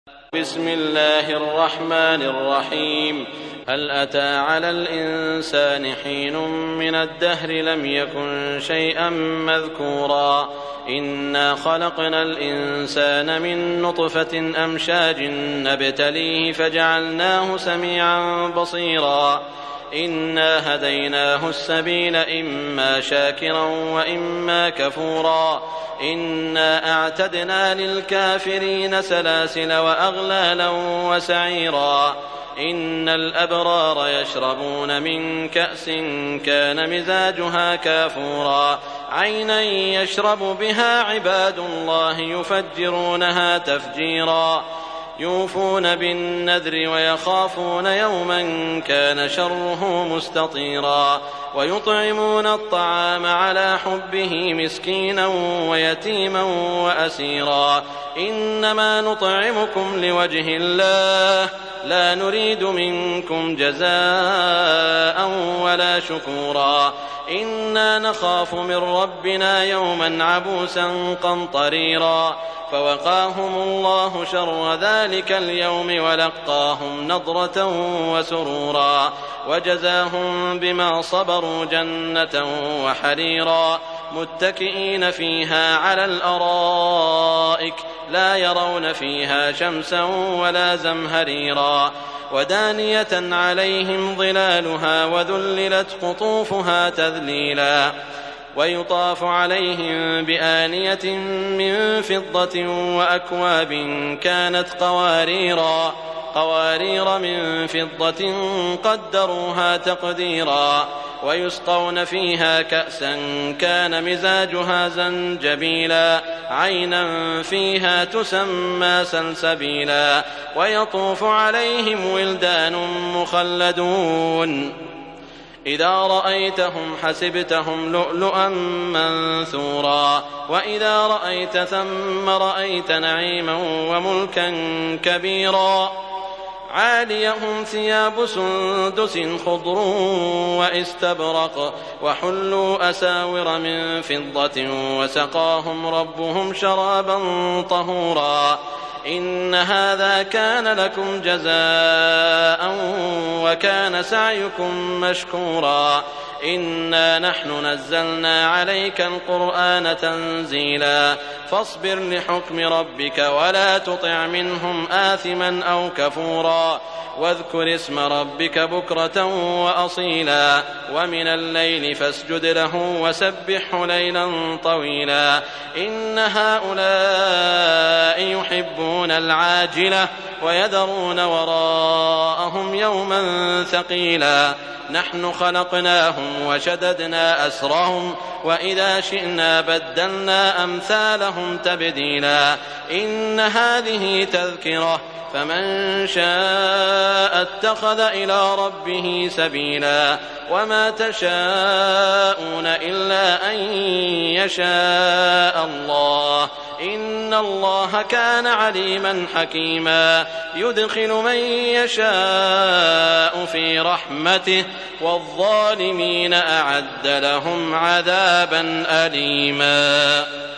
بسم الله الرحمن الرحيم. هل أتى على الإنسان حين من الدهر لم يكن شيئا مذكورا إنا خلقنا الإنسان من نطفة أمشاج نبتليه فجعلناه سميعا بصيرا إنا هديناه السبيل إما شاكرا وإما كفورا إنا أعتدنا للكافرين سلاسل وأغلالا وسعيرا إن الأبرار يشربون من كأس كان مزاجها كافورا عينا يشرب بها عباد الله يفجرونها تفجيرا يوفون بالنذر ويخافون يوما كان شره مستطيرا ويطعمون الطعام على حبه مسكينا ويتيما وأسيرا إنما نطعمكم لوجه الله لا نريد منكم جزاء ولا شكورا إنا نخاف من ربنا يوما عبوسا قمطريرا فوقاهم الله شر ذلك اليوم ولقاهم نضرة وسرورا وجزاهم بما صبروا جنة وحريرا متكئين فيها على الأرائك لا يرون فيها شمسا ولا زمهريرا ودانية عليهم ظلالها وذللت قطوفها تذليلا ويطاف عليهم بآنية من فضة وأكواب كانت قوارير من فضة قدروها تقديرا ويسقون فيها كأسا كان مزاجها زنجبيلا عينا فيها تسمى سلسبيلا ويطوف عليهم ولدان مخلدون إذا رأيتهم حسبتهم لؤلؤا منثورا وإذا رأيت ثم رأيت نعيما وملكا كبيرا عاليهم ثياب سندس خضر واستبرق وحلوا أساور من فضة وسقاهم ربهم شرابا طهورا إن هذا كان لكم جزاء وكان سعيكم مشكورا إنا نحن نزلنا عليك القرآن تنزيلا فاصبر لحكم ربك ولا تطع منهم آثما أو كفورا واذكر اسم ربك بكرة وأصيلا ومن الليل فاسجد له وسبحه ليلا طويلا إن هؤلاء يحبون العاجلة ويذرون وراءهم يوما ثقيلا نحن خلقناهم وشددنا أسرهم وإذا شئنا بدلنا أمثالهم تبديلا إن هذه تذكرة فمن شاء اتخذ إلى ربه سبيلا وما تشاءون إلا أن يشاء الله إن الله كان عليما حكيما يدخل من يشاء في رحمته والظالمين أعد لهم عذابا أليما.